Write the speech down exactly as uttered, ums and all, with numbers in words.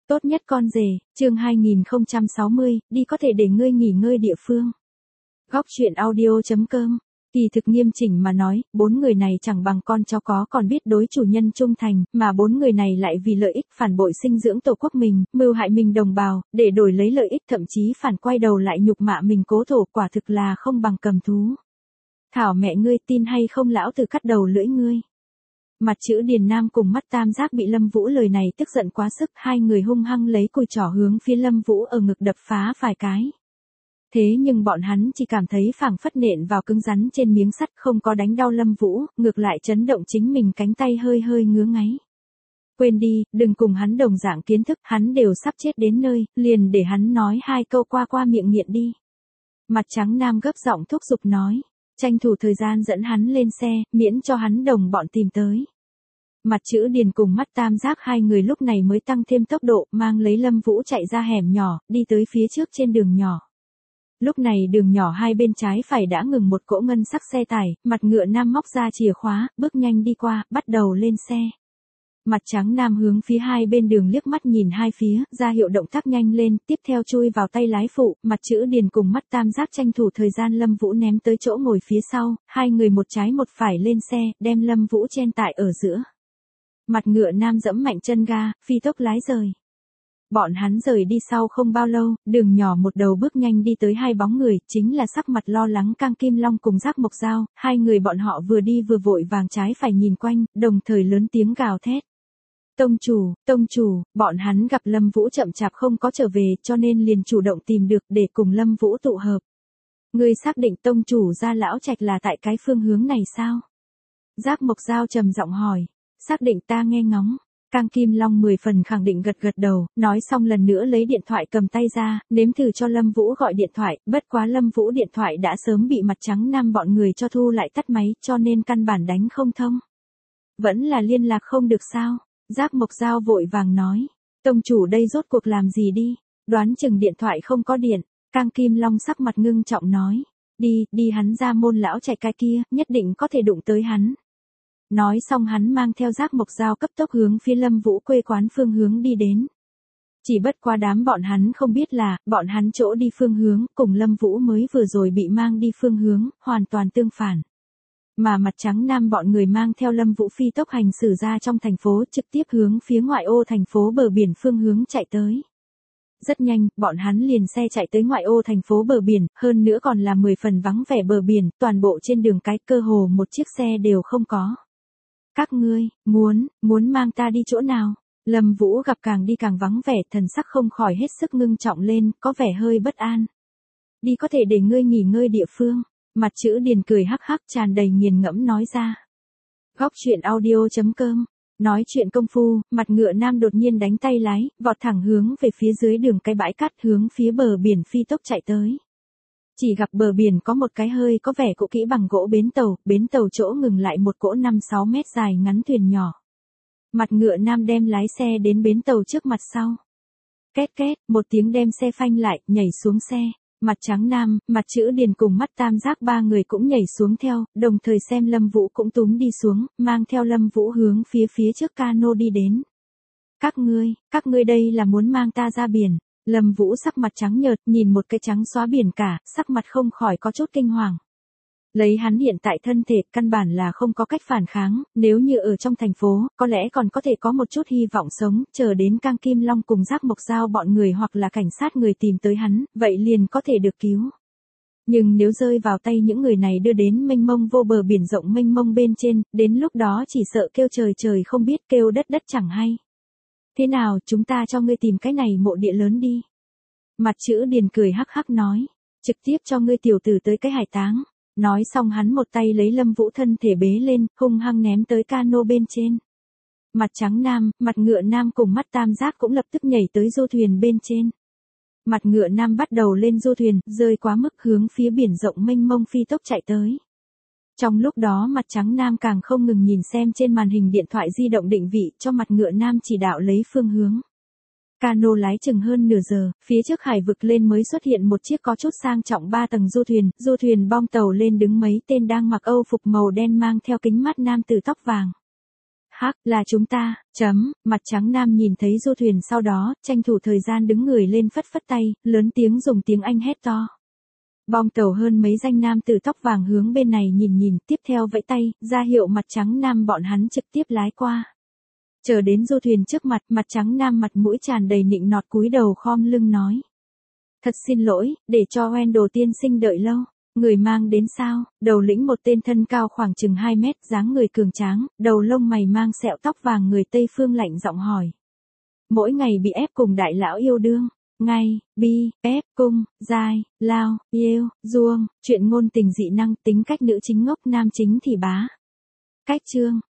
Tốt nhất con rể, chương hai nghìn không trăm sáu mươi, đi có thể để ngươi nghỉ ngơi địa phương. Góc truyện audio chấm com. Kỳ thực nghiêm chỉnh mà nói, bốn người này chẳng bằng con chó có còn biết đối chủ nhân trung thành, mà bốn người này lại vì lợi ích phản bội sinh dưỡng tổ quốc mình, mưu hại mình đồng bào, để đổi lấy lợi ích thậm chí phản quay đầu lại nhục mạ mình cố thổ, quả thực là không bằng cầm thú. Thảo mẹ ngươi tin hay không lão tử cắt đầu lưỡi ngươi. Mặt chữ Điền Nam cùng Mắt Tam Giác bị Lâm Vũ lời này tức giận quá sức, hai người hung hăng lấy cùi trỏ hướng phía Lâm Vũ ở ngực đập phá vài cái. Thế nhưng bọn hắn chỉ cảm thấy phảng phất nện vào cứng rắn trên miếng sắt, không có đánh đau Lâm Vũ, ngược lại chấn động chính mình cánh tay hơi hơi ngứa ngáy. Quên đi, đừng cùng hắn đồng dạng kiến thức, hắn đều sắp chết đến nơi, liền để hắn nói hai câu qua qua miệng nghiện đi. Mặt trắng Nam gấp giọng thúc giục nói. Tranh thủ thời gian dẫn hắn lên xe, miễn cho hắn đồng bọn tìm tới. Mặt chữ Điền cùng Mắt Tam Giác hai người lúc này mới tăng thêm tốc độ, mang lấy Lâm Vũ chạy ra hẻm nhỏ, đi tới phía trước trên đường nhỏ. Lúc này đường nhỏ hai bên trái phải đã ngừng một cỗ ngân sắc xe tải, Mặt Ngựa Nam móc ra chìa khóa, bước nhanh đi qua, bắt đầu lên xe. Mặt trắng Nam hướng phía hai bên đường liếc mắt nhìn hai phía, ra hiệu động tác nhanh lên, tiếp theo chui vào tay lái phụ, mặt chữ Điền cùng Mắt Tam Giác tranh thủ thời gian Lâm Vũ ném tới chỗ ngồi phía sau, hai người một trái một phải lên xe, đem Lâm Vũ chen tại ở giữa. Mặt Ngựa Nam giẫm mạnh chân ga, phi tốc lái rời. Bọn hắn rời đi sau không bao lâu, đường nhỏ một đầu bước nhanh đi tới hai bóng người, chính là sắc mặt lo lắng Cang Kim Long cùng Giác Mộc Dao, hai người bọn họ vừa đi vừa vội vàng trái phải nhìn quanh, đồng thời lớn tiếng gào thét. Tông chủ, tông chủ, bọn hắn gặp Lâm Vũ chậm chạp không có trở về cho nên liền chủ động tìm được để cùng Lâm Vũ tụ hợp. Ngươi xác định tông chủ gia lão trạch là tại cái phương hướng này sao? Giác Mộc Dao trầm giọng hỏi. Xác định ta nghe ngóng. Cang Kim Long mười phần khẳng định gật gật đầu, nói xong lần nữa lấy điện thoại cầm tay ra, nếm thử cho Lâm Vũ gọi điện thoại, bất quá Lâm Vũ điện thoại đã sớm bị Mặt trắng Nam bọn người cho thu lại tắt máy cho nên căn bản đánh không thông. Vẫn là liên lạc không được sao? Giác Mộc Dao vội vàng nói, tông chủ đây rốt cuộc làm gì đi, đoán chừng điện thoại không có điện. Cang Kim Long sắc mặt ngưng trọng nói, đi, đi hắn ra môn lão trạch cái kia, nhất định có thể đụng tới hắn. Nói xong hắn mang theo Giác Mộc Dao cấp tốc hướng phía Lâm Vũ quê quán phương hướng đi đến. Chỉ bất qua đám bọn hắn không biết là, bọn hắn chỗ đi phương hướng, cùng Lâm Vũ mới vừa rồi bị mang đi phương hướng, hoàn toàn tương phản. Mà Mặt trắng Nam bọn người mang theo Lâm Vũ phi tốc hành xử ra trong thành phố, trực tiếp hướng phía ngoại ô thành phố bờ biển phương hướng chạy tới. Rất nhanh, bọn hắn liền xe chạy tới ngoại ô thành phố bờ biển, hơn nữa còn là mười phần vắng vẻ bờ biển, toàn bộ trên đường cái cơ hồ một chiếc xe đều không có. Các ngươi, muốn, muốn mang ta đi chỗ nào? Lâm Vũ gặp càng đi càng vắng vẻ, thần sắc không khỏi hết sức ngưng trọng lên, có vẻ hơi bất an. Đi có thể để ngươi nghỉ ngơi địa phương. Mặt chữ Điền cười hắc hắc tràn đầy nghiền ngẫm nói ra. Góc truyện audio chấm com. Nói chuyện công phu, Mặt Ngựa Nam đột nhiên đánh tay lái, vọt thẳng hướng về phía dưới đường cái bãi cát hướng phía bờ biển phi tốc chạy tới. Chỉ gặp bờ biển có một cái hơi có vẻ cũ kỹ bằng gỗ bến tàu, bến tàu chỗ ngừng lại một cỗ năm sáu mét dài ngắn thuyền nhỏ. Mặt Ngựa Nam đem lái xe đến bến tàu trước mặt sau. Két két, một tiếng đem xe phanh lại, nhảy xuống xe. Mặt trắng Nam, mặt chữ Điền cùng Mắt Tam Giác ba người cũng nhảy xuống theo, đồng thời xem Lâm Vũ cũng túm đi xuống, mang theo Lâm Vũ hướng phía phía trước cano đi đến. Các ngươi, các ngươi đây là muốn mang ta ra biển. Lâm Vũ sắc mặt trắng nhợt, nhìn một cái trắng xóa biển cả, sắc mặt không khỏi có chút kinh hoàng. Lấy hắn hiện tại thân thể, căn bản là không có cách phản kháng, nếu như ở trong thành phố, có lẽ còn có thể có một chút hy vọng sống, chờ đến Cang Kim Long cùng Giác Mộc Dao bọn người hoặc là cảnh sát người tìm tới hắn, vậy liền có thể được cứu. Nhưng nếu rơi vào tay những người này đưa đến mênh mông vô bờ biển rộng mênh mông bên trên, đến lúc đó chỉ sợ kêu trời trời không biết kêu đất đất chẳng hay. Thế nào, chúng ta cho ngươi tìm cái này mộ địa lớn đi. Mặt chữ Điền cười hắc hắc nói, trực tiếp cho ngươi tiểu tử tới cái hải táng. Nói xong hắn một tay lấy Lâm Vũ thân thể bế lên, hung hăng ném tới cano bên trên. Mặt trắng Nam, Mặt Ngựa Nam cùng Mắt Tam Giác cũng lập tức nhảy tới du thuyền bên trên. Mặt Ngựa Nam bắt đầu lên du thuyền, rơi quá mức hướng phía biển rộng mênh mông phi tốc chạy tới. Trong lúc đó Mặt trắng Nam càng không ngừng nhìn xem trên màn hình điện thoại di động định vị cho Mặt Ngựa Nam chỉ đạo lấy phương hướng. Cano lái chừng hơn nửa giờ, phía trước hải vực lên mới xuất hiện một chiếc có chút sang trọng ba tầng du thuyền, du thuyền bong tàu lên đứng mấy tên đang mặc âu phục màu đen mang theo kính mắt nam tử tóc vàng. Hắc, là chúng ta, chấm, mặt trắng nam nhìn thấy du thuyền sau đó, tranh thủ thời gian đứng người lên phất phất tay, lớn tiếng dùng tiếng Anh hét to. Bong tàu hơn mấy danh nam từ tóc vàng hướng bên này nhìn nhìn, tiếp theo vẫy tay, ra hiệu mặt trắng nam bọn hắn trực tiếp lái qua. Chờ đến du thuyền trước mặt, mặt trắng nam mặt mũi tràn đầy nịnh nọt cúi đầu khom lưng nói. Thật xin lỗi, để cho Wendell tiên sinh đợi lâu. Người mang đến sao? Đầu lĩnh một tên thân cao khoảng chừng hai mét, dáng người cường tráng, đầu lông mày mang sẹo tóc vàng người Tây phương lạnh giọng hỏi. Mỗi ngày bị ép cùng đại lão yêu đương. Ngay, bi, ép, cung, giai, lao, yêu, duông, chuyện ngôn tình dị năng, tính cách nữ chính ngốc nam chính thì bá. Cách chương.